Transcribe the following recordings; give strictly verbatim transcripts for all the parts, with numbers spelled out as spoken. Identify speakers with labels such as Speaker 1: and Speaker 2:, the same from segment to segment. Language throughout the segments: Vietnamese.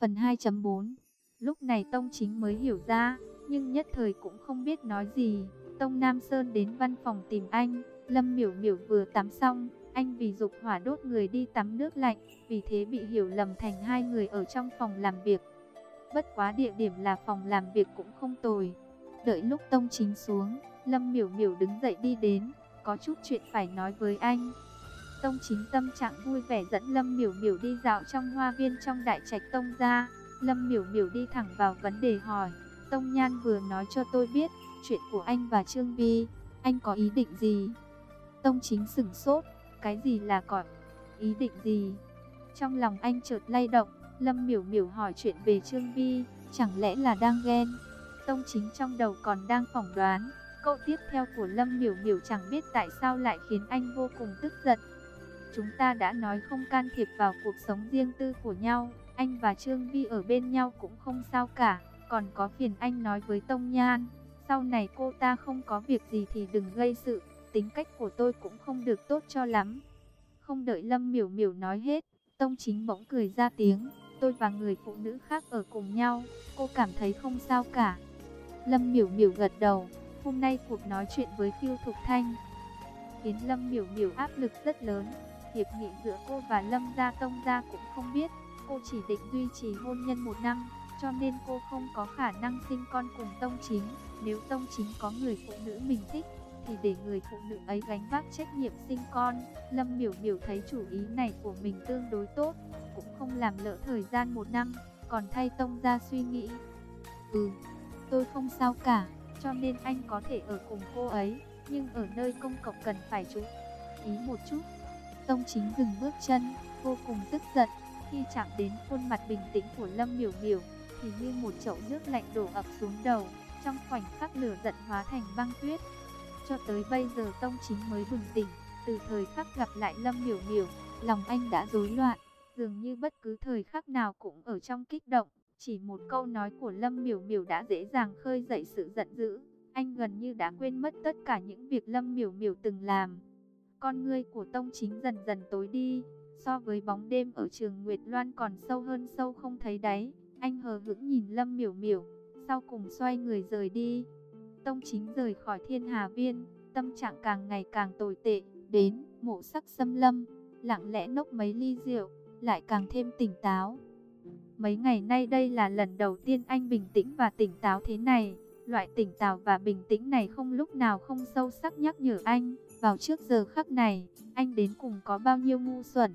Speaker 1: Phần hai chấm bốn. Lúc này Tông Chính mới hiểu ra, nhưng nhất thời cũng không biết nói gì. Tông Nam Sơn đến văn phòng tìm anh. Lâm Miểu Miểu vừa tắm xong, anh vì dục hỏa đốt người đi tắm nước lạnh, vì thế bị hiểu lầm thành hai người ở trong phòng làm việc. Bất quá địa điểm là phòng làm việc cũng không tồi. Đợi lúc Tông Chính xuống, Lâm Miểu Miểu đứng dậy đi đến, có chút chuyện phải nói với anh. Tông Chính tâm trạng vui vẻ dẫn Lâm Miểu Miểu đi dạo trong hoa viên trong đại trạch Tông gia. Lâm Miểu Miểu đi thẳng vào vấn đề hỏi, Tông Nhan vừa nói cho tôi biết chuyện của anh và Trương Vi, anh có ý định gì? Tông Chính sửng sốt, cái gì là có ý định gì? Trong lòng anh chợt lay động. Lâm Miểu Miểu hỏi chuyện về Trương Vi, chẳng lẽ là đang ghen? Tông Chính trong đầu còn đang phỏng đoán, câu tiếp theo của Lâm Miểu Miểu chẳng biết tại sao lại khiến anh vô cùng tức giận. Chúng ta đã nói không can thiệp vào cuộc sống riêng tư của nhau, anh và Trương Vi ở bên nhau cũng không sao cả, còn có phiền anh nói với Tông Nhan, sau này cô ta không có việc gì thì đừng gây sự, tính cách của tôi cũng không được tốt cho lắm. Không đợi Lâm Miểu Miểu nói hết, Tông Chính bỗng cười ra tiếng, tôi và người phụ nữ khác ở cùng nhau, cô cảm thấy không sao cả. Lâm Miểu Miểu gật đầu, hôm nay cuộc nói chuyện với Phiêu Thục Thanh khiến Lâm Miểu Miểu áp lực rất lớn. Hiệp nghị giữa cô và Lâm gia Tông gia cũng không biết, cô chỉ định duy trì hôn nhân một năm, cho nên cô không có khả năng sinh con cùng Tông Chính. Nếu Tông Chính có người phụ nữ mình thích, thì để người phụ nữ ấy gánh vác trách nhiệm sinh con. Lâm Miểu Miểu thấy chủ ý này của mình tương đối tốt, cũng không làm lỡ thời gian một năm, còn thay Tông gia suy nghĩ. Ừ, tôi không sao cả, cho nên anh có thể ở cùng cô ấy, nhưng ở nơi công cộng cần phải chú ý một chút. Tông Chính dừng bước chân, vô cùng tức giận. Khi chạm đến khuôn mặt bình tĩnh của Lâm Miểu Miểu, thì như một chậu nước lạnh đổ ập xuống đầu. Trong khoảnh khắc lửa giận hóa thành băng tuyết. Cho tới bây giờ Tông Chính mới bừng tỉnh. Từ thời khắc gặp lại Lâm Miểu Miểu, lòng anh đã rối loạn, dường như bất cứ thời khắc nào cũng ở trong kích động. Chỉ một câu nói của Lâm Miểu Miểu đã dễ dàng khơi dậy sự giận dữ. Anh gần như đã quên mất tất cả những việc Lâm Miểu Miểu từng làm. Con ngươi của Tông Chính dần dần tối đi, so với bóng đêm ở Trường Nguyệt Loan còn sâu hơn sâu không thấy đáy. Anh hờ hững nhìn Lâm Miểu Miểu, sau cùng xoay người rời đi. Tông Chính rời khỏi Thiên Hà Viên, tâm trạng càng ngày càng tồi tệ. Đến Mộ Sắc Xâm Lâm, lặng lẽ nốc mấy ly rượu, lại càng thêm tỉnh táo. Mấy ngày nay đây là lần đầu tiên anh bình tĩnh và tỉnh táo thế này. Loại tỉnh táo và bình tĩnh này không lúc nào không sâu sắc nhắc nhở anh, vào trước giờ khắc này, anh đến cùng có bao nhiêu ngu xuẩn.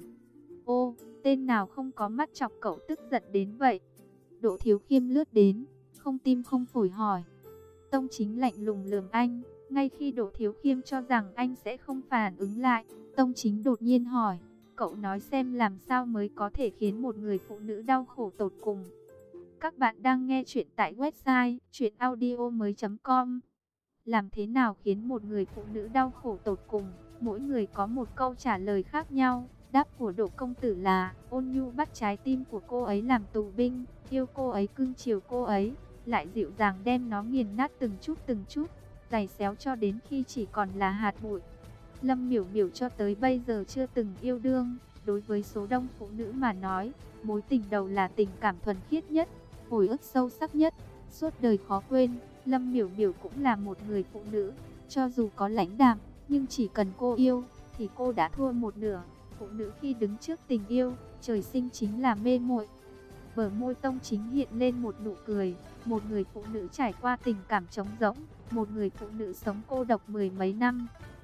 Speaker 1: Ô, tên nào không có mắt chọc cậu tức giận đến vậy? Đỗ Thiếu Khiêm lướt đến, không tim không phổi hỏi. Tông Chính lạnh lùng lườm anh, ngay khi Đỗ Thiếu Khiêm cho rằng anh sẽ không phản ứng lại, Tông Chính đột nhiên hỏi, cậu nói xem làm sao mới có thể khiến một người phụ nữ đau khổ tột cùng. Các bạn đang nghe chuyện tại website truyện audio mới chấm com. Làm thế nào khiến một người phụ nữ đau khổ tột cùng? Mỗi người có một câu trả lời khác nhau. Đáp của Đỗ công tử là ôn nhu bắt trái tim của cô ấy làm tù binh, yêu cô ấy cưng chiều cô ấy, lại dịu dàng đem nó nghiền nát từng chút từng chút, giày xéo cho đến khi chỉ còn là hạt bụi. Lâm Miểu Miểu cho tới bây giờ chưa từng yêu đương. Đối với số đông phụ nữ mà nói, mối tình đầu là tình cảm thuần khiết nhất, hồi ức sâu sắc nhất, suốt đời khó quên. Lâm Miểu Miểu cũng là một người phụ nữ, cho dù có lãnh đạm, nhưng chỉ cần cô yêu, thì cô đã thua một nửa. Phụ nữ khi đứng trước tình yêu, trời sinh chính là mê muội. Bờ môi Tông Chính hiện lên một nụ cười. Một người phụ nữ trải qua tình cảm trống rỗng, một người phụ nữ sống cô độc mười mấy năm.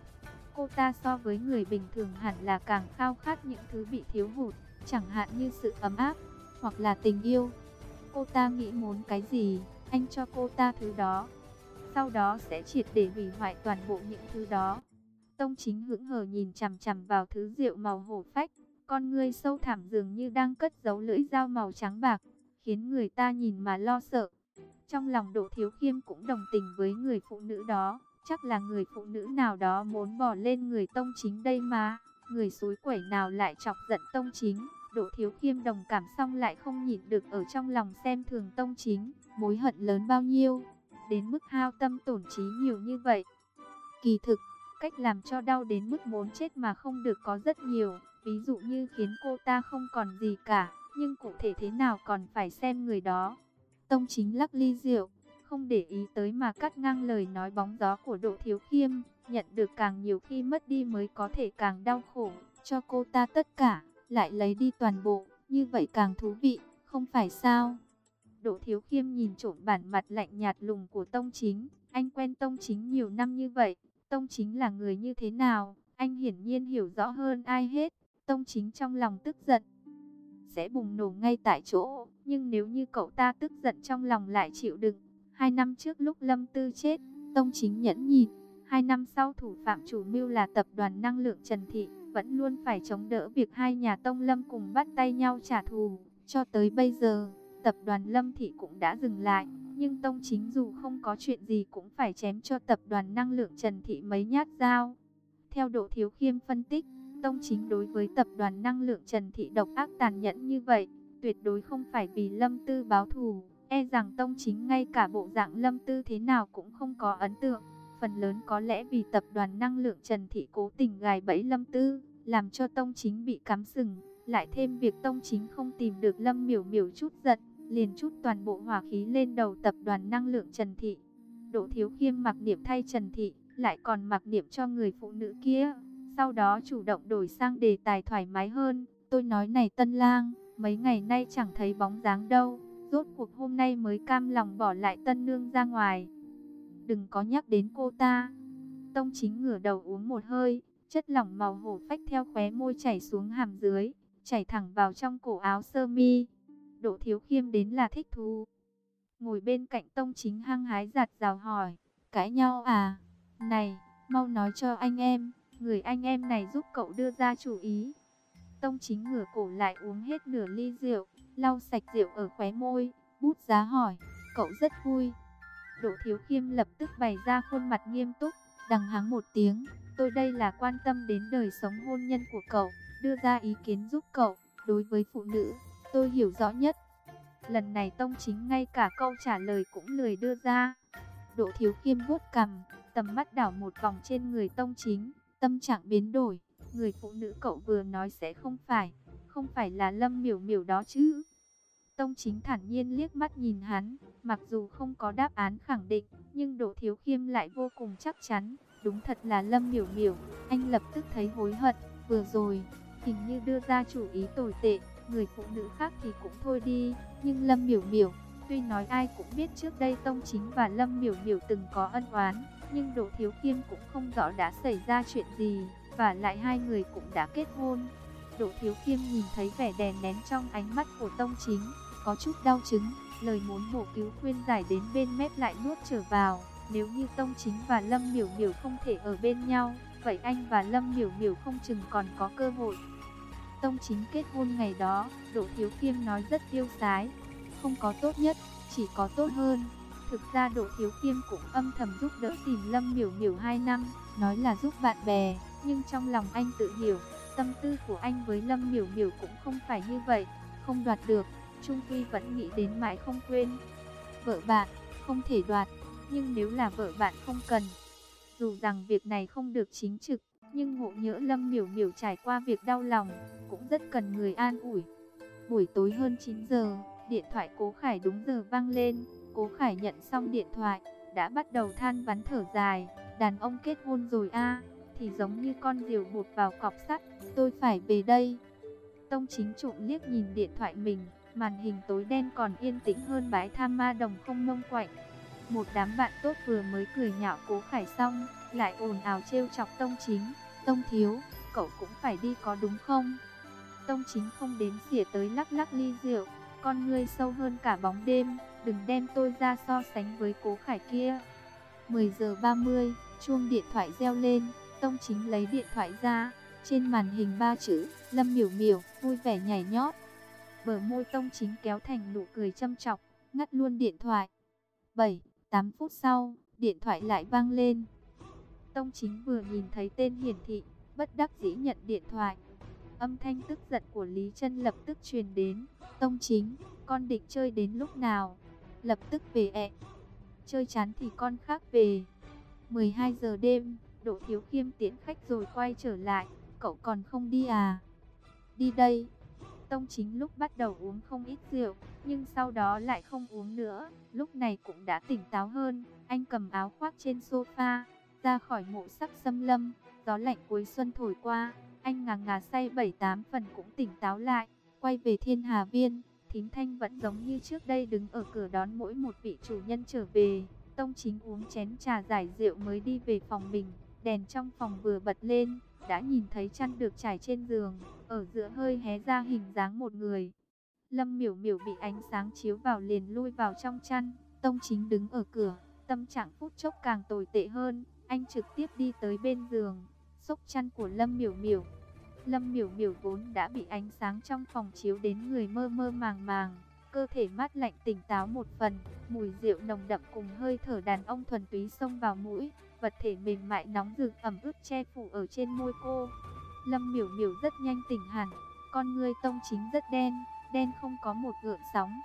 Speaker 1: Cô ta so với người bình thường hẳn là càng khao khát những thứ bị thiếu hụt, chẳng hạn như sự ấm áp, hoặc là tình yêu. Cô ta nghĩ muốn cái gì, anh cho cô ta thứ đó, sau đó sẽ triệt để hủy hoại toàn bộ những thứ đó. Tông Chính hững hờ nhìn chằm chằm vào thứ rượu màu hổ phách, con ngươi sâu thẳm dường như đang cất giấu lưỡi dao màu trắng bạc, khiến người ta nhìn mà lo sợ. Trong lòng Đỗ Thiếu Khiêm cũng đồng tình với người phụ nữ đó, chắc là người phụ nữ nào đó muốn bỏ lên người Tông Chính đây mà, người xúi quẩy nào lại chọc giận Tông Chính. Đỗ Thiếu Khiêm đồng cảm xong lại không nhịn được ở trong lòng xem thường Tông Chính, mối hận lớn bao nhiêu, đến mức hao tâm tổn trí nhiều như vậy. Kỳ thực, cách làm cho đau đến mức muốn chết mà không được có rất nhiều, ví dụ như khiến cô ta không còn gì cả, nhưng cụ thể thế nào còn phải xem người đó. Tông Chính lắc ly rượu, không để ý tới mà cắt ngang lời nói bóng gió của Đỗ Thiếu Khiêm. Nhận được càng nhiều khi mất đi mới có thể càng đau khổ, cho cô ta tất cả, lại lấy đi toàn bộ, như vậy càng thú vị, không phải sao? Đỗ Thiếu Khiêm nhìn trộm bản mặt lạnh nhạt lùng của Tông Chính, anh quen Tông Chính nhiều năm như vậy, Tông Chính là người như thế nào, anh hiển nhiên hiểu rõ hơn ai hết. Tông Chính trong lòng tức giận, sẽ bùng nổ ngay tại chỗ, nhưng nếu như cậu ta tức giận trong lòng lại chịu đựng. Hai năm trước lúc Lâm Tư chết, Tông Chính nhẫn nhịn. Hai năm sau thủ phạm chủ mưu là tập đoàn năng lượng Trần Thị, vẫn luôn phải chống đỡ việc hai nhà Tông Lâm cùng bắt tay nhau trả thù. Cho tới bây giờ, tập đoàn Lâm Thị cũng đã dừng lại, nhưng Tông Chính dù không có chuyện gì cũng phải chém cho tập đoàn năng lượng Trần Thị mấy nhát dao. Theo Đỗ Thiếu Khiêm phân tích, Tông Chính đối với tập đoàn năng lượng Trần Thị độc ác tàn nhẫn như vậy, tuyệt đối không phải vì Lâm Tư báo thù, e rằng Tông Chính ngay cả bộ dạng Lâm Tư thế nào cũng không có ấn tượng. Phần lớn có lẽ vì tập đoàn năng lượng Trần Thị cố tình gài bẫy Lâm Tư, làm cho Tông Chính bị cắm sừng. Lại thêm việc Tông Chính không tìm được Lâm Miểu Miểu chút giận, liền chút toàn bộ hỏa khí lên đầu tập đoàn năng lượng Trần Thị. Đỗ Thiếu Khiêm mặc niệm thay Trần Thị, lại còn mặc niệm cho người phụ nữ kia. Sau đó chủ động đổi sang đề tài thoải mái hơn. Tôi nói này Tân Lang, mấy ngày nay chẳng thấy bóng dáng đâu, rốt cuộc hôm nay mới cam lòng bỏ lại Tân Nương ra ngoài. Đừng có nhắc đến cô ta. Tông Chính ngửa đầu uống một hơi, chất lỏng màu hổ phách theo khóe môi chảy xuống hàm dưới, chảy thẳng vào trong cổ áo sơ mi. Đỗ Thiếu Khiêm đến là thích thú. Ngồi bên cạnh Tông Chính hăng hái giặt rào hỏi, cãi nhau à? Này, mau nói cho anh em, người anh em này giúp cậu đưa ra chủ ý. Tông Chính ngửa cổ lại uống hết nửa ly rượu, lau sạch rượu ở khóe môi, bút giá hỏi, cậu rất vui. Đỗ Thiếu Khiêm lập tức bày ra khuôn mặt nghiêm túc, đằng hắng một tiếng, tôi đây là quan tâm đến đời sống hôn nhân của cậu, đưa ra ý kiến giúp cậu. Đối với phụ nữ, tôi hiểu rõ nhất. Lần này Tông Chính ngay cả câu trả lời cũng lười đưa ra. Đỗ Thiếu Khiêm vuốt cằm, tầm mắt đảo một vòng trên người Tông Chính, tâm trạng biến đổi. Người phụ nữ cậu vừa nói sẽ không phải, không phải là Lâm Miểu Miểu đó chứ? Tông Chính thản nhiên liếc mắt nhìn hắn, mặc dù không có đáp án khẳng định, nhưng Đỗ Thiếu Khiêm lại vô cùng chắc chắn, đúng thật là Lâm Miểu Miểu. Anh lập tức thấy hối hận, vừa rồi hình như đưa ra chủ ý tồi tệ, người phụ nữ khác thì cũng thôi đi, nhưng Lâm Miểu Miểu, tuy nói ai cũng biết trước đây Tông Chính và Lâm Miểu Miểu từng có ân oán, nhưng Đỗ Thiếu Khiêm cũng không rõ đã xảy ra chuyện gì, và lại hai người cũng đã kết hôn. Đỗ Thiếu Khiêm nhìn thấy vẻ đè nén trong ánh mắt của Tông Chính, có chút đau chứng, lời muốn bổ cứu khuyên giải đến bên mép lại nuốt trở vào. Nếu như Tông Chính và Lâm Miểu Miểu không thể ở bên nhau, vậy anh và Lâm Miểu Miểu không chừng còn có cơ hội. Tông Chính kết hôn ngày đó, Đỗ Thiếu Khiêm nói rất tiêu sái, không có tốt nhất, chỉ có tốt hơn. Thực ra Đỗ Thiếu Khiêm cũng âm thầm giúp đỡ tìm Lâm Miểu Miểu hai năm, nói là giúp bạn bè, nhưng trong lòng anh tự hiểu, tâm tư của anh với Lâm Miểu Miểu cũng không phải như vậy, không đoạt được, chung quy vẫn nghĩ đến mãi không quên. Vợ bạn, không thể đoạt, nhưng nếu là vợ bạn không cần. Dù rằng việc này không được chính trực, nhưng ngộ nhỡ Lâm Miểu Miểu trải qua việc đau lòng, cũng rất cần người an ủi. Buổi tối hơn chín giờ, điện thoại Cố Khải đúng giờ vang lên. Cố Khải nhận xong điện thoại, đã bắt đầu than vãn thở dài. Đàn ông kết hôn rồi a, thì giống như con diều buộc vào cọc sắt. Tôi phải về đây. Tông Chính trộm liếc nhìn điện thoại mình, màn hình tối đen còn yên tĩnh hơn bãi tha ma đồng không mông quạnh. Một đám bạn tốt vừa mới cười nhạo Cố Khải xong, lại ồn ào trêu chọc Tông Chính. Tông thiếu, cậu cũng phải đi có đúng không? Tông Chính không đến xỉa tới lắc lắc ly rượu, con ngươi sâu hơn cả bóng đêm, đừng đem tôi ra so sánh với Cố Khải kia. mười giờ ba mươi, chuông điện thoại reo lên, Tông Chính lấy điện thoại ra, trên màn hình ba chữ, Lâm Miểu Miểu, vui vẻ nhảy nhót. Bờ môi Tông Chính kéo thành nụ cười châm chọc, ngắt luôn điện thoại. bảy, tám phút sau, điện thoại lại vang lên. Tông Chính vừa nhìn thấy tên hiển thị, bất đắc dĩ nhận điện thoại. Âm thanh tức giận của Lý Trân lập tức truyền đến. Tông Chính, con định chơi đến lúc nào? Lập tức về ẹ. Chơi chán thì con khác về. mười hai giờ đêm, Đỗ Thiếu Khiêm tiễn khách rồi quay trở lại. Cậu còn không đi à? Đi đây. Tông Chính lúc bắt đầu uống không ít rượu, nhưng sau đó lại không uống nữa, lúc này cũng đã tỉnh táo hơn. Anh cầm áo khoác trên sofa, ra khỏi mộ sắc xâm lâm, gió lạnh cuối xuân thổi qua, anh ngà ngà say bảy tám phần cũng tỉnh táo lại, quay về Thiên Hà Viên. Thím Thanh vẫn giống như trước đây đứng ở cửa đón mỗi một vị chủ nhân trở về. Tông Chính uống chén trà giải rượu mới đi về phòng mình, đèn trong phòng vừa bật lên, đã nhìn thấy chăn được trải trên giường, ở giữa hơi hé ra hình dáng một người. Lâm Miểu Miểu bị ánh sáng chiếu vào liền lui vào trong chăn, Tông Chính đứng ở cửa, tâm trạng phút chốc càng tồi tệ hơn, anh trực tiếp đi tới bên giường, xốc chăn của Lâm Miểu Miểu. Lâm Miểu Miểu vốn đã bị ánh sáng trong phòng chiếu đến người mơ mơ màng màng, cơ thể mát lạnh tỉnh táo một phần, mùi rượu nồng đậm cùng hơi thở đàn ông thuần túy xông vào mũi, vật thể mềm mại nóng rực ẩm ướt che phủ ở trên môi cô. Lâm Miểu Miểu rất nhanh tỉnh hẳn, con ngươi Tông Chính rất đen, đen không có một gợn sóng.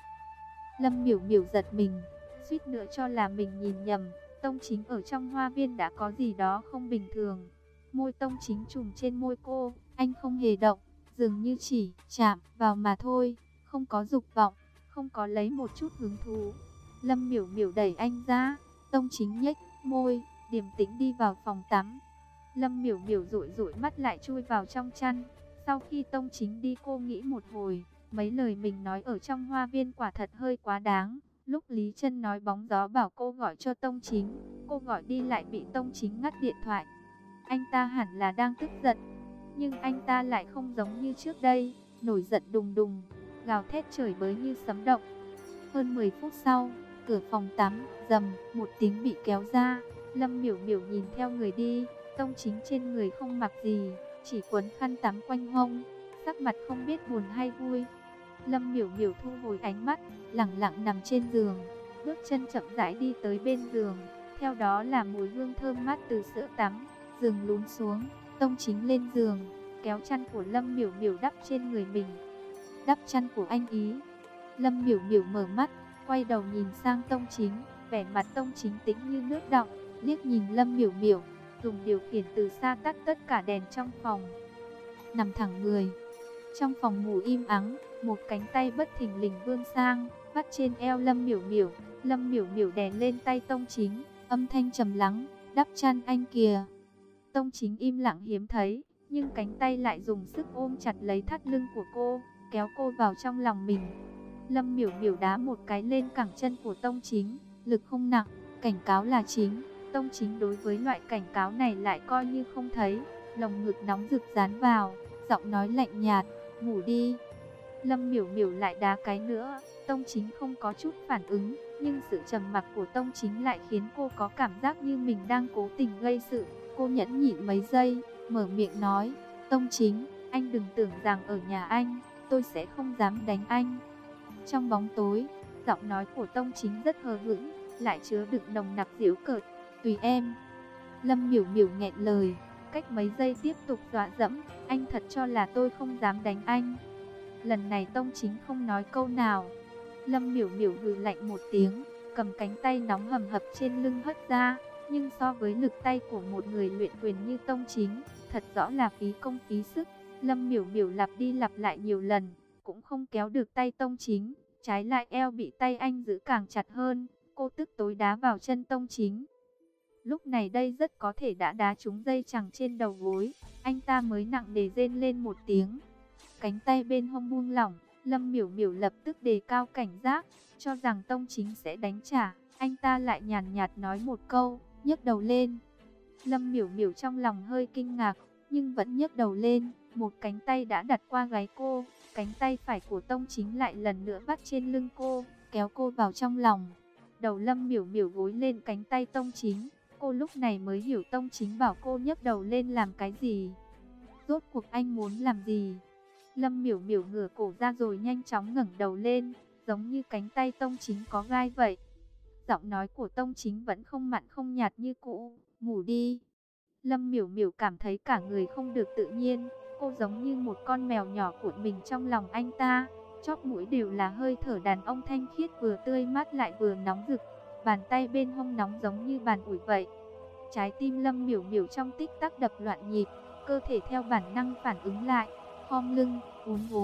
Speaker 1: Lâm Miểu Miểu giật mình, suýt nữa cho là mình nhìn nhầm, Tông Chính ở trong hoa viên đã có gì đó không bình thường. Môi Tông Chính trùm trên môi cô, anh không hề động, dường như chỉ chạm vào mà thôi, không có dục vọng, không có lấy một chút hứng thú. Lâm Miểu Miểu đẩy anh ra, Tông Chính nhếch môi, điềm tĩnh đi vào phòng tắm. Lâm Miểu Miểu dụi dụi mắt lại chui vào trong chăn. Sau khi Tông Chính đi cô nghĩ một hồi, mấy lời mình nói ở trong hoa viên quả thật hơi quá đáng. Lúc Lý Trân nói bóng gió bảo cô gọi cho Tông Chính, cô gọi đi lại bị Tông Chính ngắt điện thoại. Anh ta hẳn là đang tức giận, nhưng anh ta lại không giống như trước đây, nổi giận đùng đùng, gào thét chửi bới như sấm động. Hơn mười phút sau, cửa phòng tắm rầm một tiếng bị kéo ra. Lâm Miểu Miểu nhìn theo người đi, Tông Chính trên người không mặc gì, chỉ quấn khăn tắm quanh hông, sắc mặt không biết buồn hay vui. Lâm Miểu Miểu thu hồi ánh mắt, lẳng lặng nằm trên giường, bước chân chậm rãi đi tới bên giường, theo đó là mùi hương thơm mát từ sữa tắm. Giường lún xuống, Tông Chính lên giường, kéo chăn của Lâm Miểu Miểu đắp trên người mình. Đắp chăn của anh ý. Lâm Miểu Miểu mở mắt, quay đầu nhìn sang Tông Chính, vẻ mặt Tông Chính tĩnh như nước đọng, liếc nhìn Lâm Miểu Miểu, dùng điều khiển từ xa tắt tất cả đèn trong phòng. Nằm thẳng người. Trong phòng ngủ im ắng, một cánh tay bất thình lình vươn sang, vắt trên eo Lâm Miểu Miểu. Lâm Miểu Miểu đè lên tay Tông Chính, âm thanh trầm lắng, đắp chăn anh kìa. Tông Chính im lặng hiếm thấy, nhưng cánh tay lại dùng sức ôm chặt lấy thắt lưng của cô, kéo cô vào trong lòng mình. Lâm Miểu Miểu đá một cái lên cẳng chân của Tông Chính, lực không nặng, cảnh cáo là chính. Tông Chính đối với loại cảnh cáo này lại coi như không thấy, lồng ngực nóng rực dán vào, giọng nói lạnh nhạt, ngủ đi. Lâm Miểu Miểu lại đá cái nữa, Tông Chính không có chút phản ứng, nhưng sự trầm mặc của Tông Chính lại khiến cô có cảm giác như mình đang cố tình gây sự. Cô nhẫn nhịn mấy giây, mở miệng nói, Tông Chính, anh đừng tưởng rằng ở nhà anh, tôi sẽ không dám đánh anh. Trong bóng tối, giọng nói của Tông Chính rất hờ hững, lại chứa đựng nồng nặc giễu cợt, tùy em. Lâm Miểu Miểu nghẹn lời, cách mấy giây tiếp tục dọa dẫm, anh thật cho là tôi không dám đánh anh. Lần này Tông Chính không nói câu nào. Lâm Miểu Miểu hừ lạnh một tiếng, cầm cánh tay nóng hầm hập trên lưng hất ra. Nhưng so với lực tay của một người luyện quyền như Tông Chính, thật rõ là phí công phí sức. Lâm Miểu Miểu lặp đi lặp lại nhiều lần, cũng không kéo được tay Tông Chính. Trái lại eo bị tay anh giữ càng chặt hơn, cô tức tối đá vào chân Tông Chính. Lúc này đây rất có thể đã đá trúng dây chằng trên đầu gối, anh ta mới nặng nề rên lên một tiếng. Cánh tay bên hông buông lỏng, Lâm Miểu Miểu lập tức đề cao cảnh giác, cho rằng Tông Chính sẽ đánh trả. Anh ta lại nhàn nhạt nói một câu, nhấc đầu lên. Lâm Miểu Miểu trong lòng hơi kinh ngạc, nhưng vẫn nhấc đầu lên. Một cánh tay đã đặt qua gáy cô, cánh tay phải của Tông Chính lại lần nữa bắt trên lưng cô, kéo cô vào trong lòng. Đầu Lâm Miểu Miểu gối lên cánh tay Tông Chính. Cô lúc này mới hiểu Tông Chính bảo cô nhấc đầu lên làm cái gì. Rốt cuộc anh muốn làm gì? Lâm Miểu Miểu ngửa cổ ra rồi nhanh chóng ngẩng đầu lên, giống như cánh tay Tông Chính có gai vậy. Giọng nói của Tông Chính vẫn không mặn không nhạt như cũ, ngủ đi. Lâm Miểu Miểu cảm thấy cả người không được tự nhiên, cô giống như một con mèo nhỏ cuộn mình trong lòng anh ta. Chóp mũi đều là hơi thở đàn ông thanh khiết vừa tươi mát lại vừa nóng rực. Bàn tay bên hông nóng giống như bàn ủi vậy. Trái tim Lâm Miểu Miểu trong tích tắc đập loạn nhịp, cơ thể theo bản năng phản ứng lại, khom lưng, uốn gối,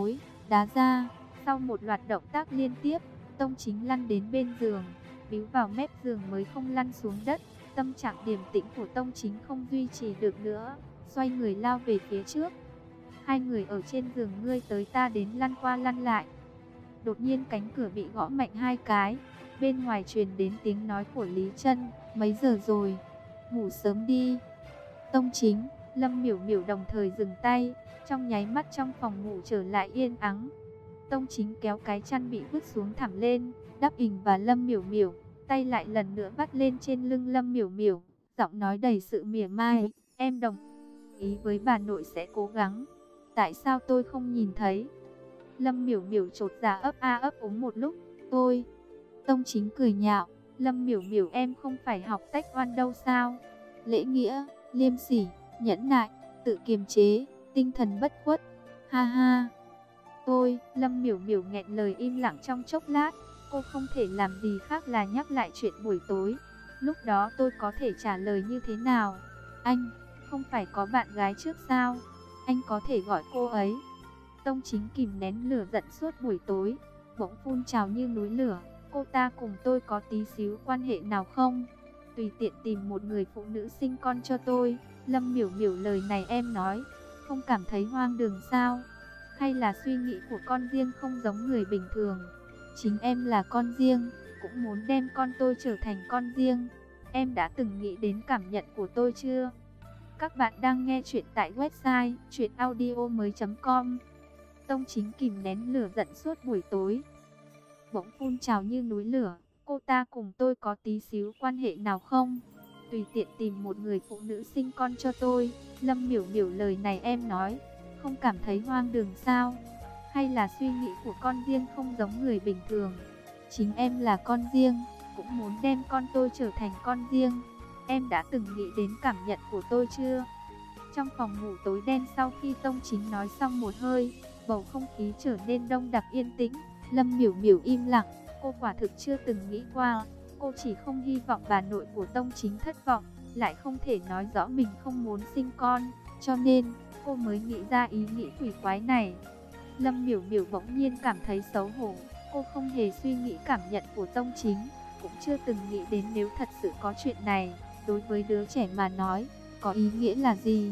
Speaker 1: đá ra. Sau một loạt động tác liên tiếp, Tông Chính lăn đến bên giường, bíu vào mép giường mới không lăn xuống đất. Tâm trạng điềm tĩnh của Tông Chính không duy trì được nữa, xoay người lao về phía trước. Hai người ở trên giường ngươi tới ta đến lăn qua lăn lại. Đột nhiên cánh cửa bị gõ mạnh hai cái, bên ngoài truyền đến tiếng nói của Lý Trân, mấy giờ rồi, ngủ sớm đi. Tông Chính, Lâm Miểu Miểu đồng thời dừng tay, trong nháy mắt trong phòng ngủ trở lại yên ắng. Tông Chính kéo cái chăn bị vứt xuống thẳng lên, đắp ình và Lâm Miểu Miểu, tay lại lần nữa vắt lên trên lưng Lâm Miểu Miểu, giọng nói đầy sự mỉa mai, em đồng ý với bà nội sẽ cố gắng. Tại sao tôi không nhìn thấy? Lâm Miểu Miểu chột dạ ấp a ấp úng một lúc, tôi. Tông Chính cười nhạo, Lâm Miểu Miểu em không phải học taekwondo sao? Lễ nghĩa, liêm sỉ, nhẫn nại, tự kiềm chế, tinh thần bất khuất. Ha ha. Tôi, Lâm Miểu Miểu nghẹn lời im lặng trong chốc lát, cô không thể làm gì khác là nhắc lại chuyện buổi tối. Lúc đó tôi có thể trả lời như thế nào? Anh, không phải có bạn gái trước sao? Anh có thể gọi cô ấy. Tông Chính kìm nén lửa giận suốt buổi tối, bỗng phun trào như núi lửa. Cô ta cùng tôi có tí xíu quan hệ nào không? Tùy tiện tìm một người phụ nữ sinh con cho tôi. Lâm Miểu Miểu, lời này em nói, không cảm thấy hoang đường sao? Hay là suy nghĩ của con riêng không giống người bình thường? Chính em là con riêng, cũng muốn đem con tôi trở thành con riêng. Em đã từng nghĩ đến cảm nhận của tôi chưa? Các bạn đang nghe chuyện tại website truyện audio mới chấm com. Tông Chính kìm nén lửa giận suốt buổi tối, bỗng phun trào như núi lửa. Cô ta cùng tôi có tí xíu quan hệ nào không? Tùy tiện tìm một người phụ nữ sinh con cho tôi. Lâm Miểu Miểu, lời này em nói, không cảm thấy hoang đường sao? Hay là suy nghĩ của con riêng không giống người bình thường? Chính em là con riêng, cũng muốn đem con tôi trở thành con riêng. Em đã từng nghĩ đến cảm nhận của tôi chưa? Trong phòng ngủ tối đen, sau khi Tông Chính nói xong một hơi, bầu không khí trở nên đông đặc yên tĩnh. Lâm Miểu Miểu im lặng, cô quả thực chưa từng nghĩ qua. Cô chỉ không hy vọng bà nội của Tông Chính thất vọng, lại không thể nói rõ mình không muốn sinh con, cho nên cô mới nghĩ ra ý nghĩ quỷ quái này. Lâm Miểu Miểu bỗng nhiên cảm thấy xấu hổ. Cô không hề suy nghĩ cảm nhận của Tông Chính, cũng chưa từng nghĩ đến nếu thật sự có chuyện này, đối với đứa trẻ mà nói, có ý nghĩa là gì.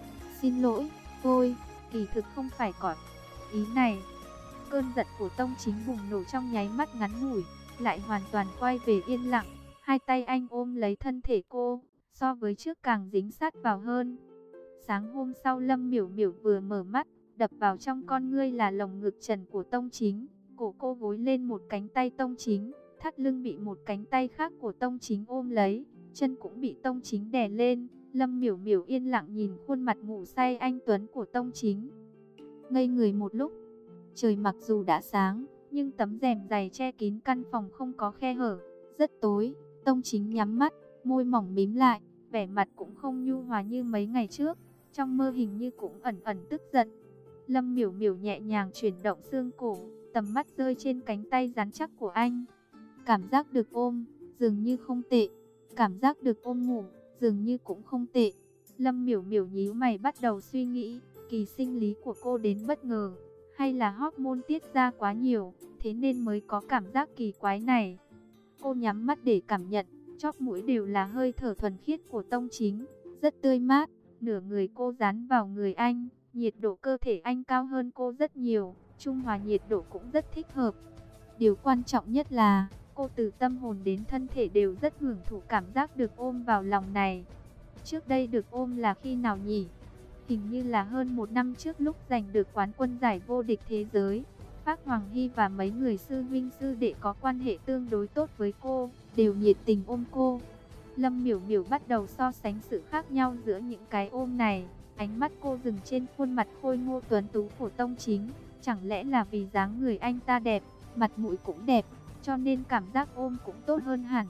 Speaker 1: Xin lỗi, tôi, kỳ thực không phải có ý này. Cơn giận của Tông Chính bùng nổ trong nháy mắt ngắn ngủi, lại hoàn toàn quay về yên lặng. Hai tay anh ôm lấy thân thể cô, so với trước càng dính sát vào hơn. Sáng hôm sau, Lâm Miểu Miểu vừa mở mắt, đập vào trong con ngươi là lồng ngực trần của Tông Chính. Cổ cô gối lên một cánh tay Tông Chính, thắt lưng bị một cánh tay khác của Tông Chính ôm lấy, chân cũng bị Tông Chính đè lên. Lâm Miểu Miểu yên lặng nhìn khuôn mặt ngủ say anh tuấn của Tông Chính, ngây người một lúc. Trời mặc dù đã sáng, nhưng tấm rèm dày che kín căn phòng không có khe hở, rất tối. Tông Chính nhắm mắt, môi mỏng mím lại, vẻ mặt cũng không nhu hòa như mấy ngày trước, trong mơ hình như cũng ẩn ẩn tức giận. Lâm Miểu Miểu nhẹ nhàng chuyển động xương cổ, tầm mắt rơi trên cánh tay rắn chắc của anh. Cảm giác được ôm, dường như không tệ. Cảm giác được ôm ngủ, dường như cũng không tệ. Lâm Miểu Miểu nhíu mày bắt đầu suy nghĩ, kỳ sinh lý của cô đến bất ngờ, hay là hormone tiết ra quá nhiều, thế nên mới có cảm giác kỳ quái này. Cô nhắm mắt để cảm nhận, chóp mũi đều là hơi thở thuần khiết của Tông Chính, rất tươi mát. Nửa người cô dán vào người anh, nhiệt độ cơ thể anh cao hơn cô rất nhiều, trung hòa nhiệt độ cũng rất thích hợp. Điều quan trọng nhất là, cô từ tâm hồn đến thân thể đều rất hưởng thụ cảm giác được ôm vào lòng này. Trước đây được ôm là khi nào nhỉ? Hình như là hơn một năm trước, lúc giành được quán quân giải vô địch thế giới. Phác Hoàng Hy và mấy người sư huynh sư đệ có quan hệ tương đối tốt với cô, đều nhiệt tình ôm cô. Lâm Miểu Miểu bắt đầu so sánh sự khác nhau giữa những cái ôm này. Ánh mắt cô dừng trên khuôn mặt khôi ngô tuấn tú của Tông Chính. Chẳng lẽ là vì dáng người anh ta đẹp, mặt mũi cũng đẹp, cho nên cảm giác ôm cũng tốt hơn hẳn.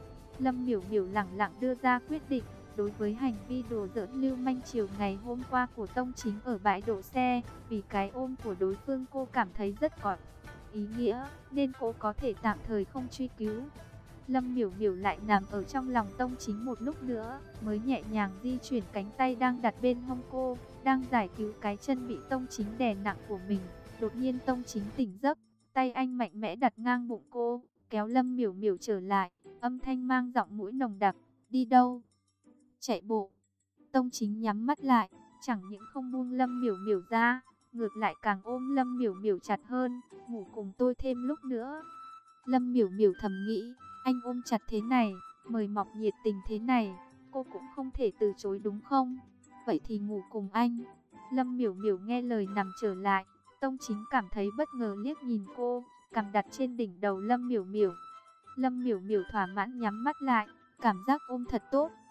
Speaker 1: Lâm Miểu Miểu lẳng lặng đưa ra quyết định. Đối với hành vi đùa giỡn lưu manh chiều ngày hôm qua của Tông Chính ở bãi đỗ xe, vì cái ôm của đối phương cô cảm thấy rất có ý nghĩa, nên cô có thể tạm thời không truy cứu. Lâm Miểu Miểu lại nằm ở trong lòng Tông Chính một lúc nữa, mới nhẹ nhàng di chuyển cánh tay đang đặt bên hông cô, đang giải cứu cái chân bị Tông Chính đè nặng của mình. Đột nhiên Tông Chính tỉnh giấc, tay anh mạnh mẽ đặt ngang bụng cô, kéo Lâm Miểu Miểu trở lại, âm thanh mang giọng mũi nồng đặc, đi đâu? Chạy bộ. Tông Chính nhắm mắt lại, chẳng những không buông Lâm Miểu Miểu ra, ngược lại càng ôm Lâm Miểu Miểu chặt hơn, ngủ cùng tôi thêm lúc nữa. Lâm Miểu Miểu thầm nghĩ, anh ôm chặt thế này, mời mọc nhiệt tình thế này, cô cũng không thể từ chối đúng không? Vậy thì ngủ cùng anh. Lâm Miểu Miểu nghe lời nằm trở lại, Tông Chính cảm thấy bất ngờ liếc nhìn cô, cằm đặt trên đỉnh đầu Lâm Miểu Miểu. Lâm Miểu Miểu thỏa mãn nhắm mắt lại, cảm giác ôm thật tốt.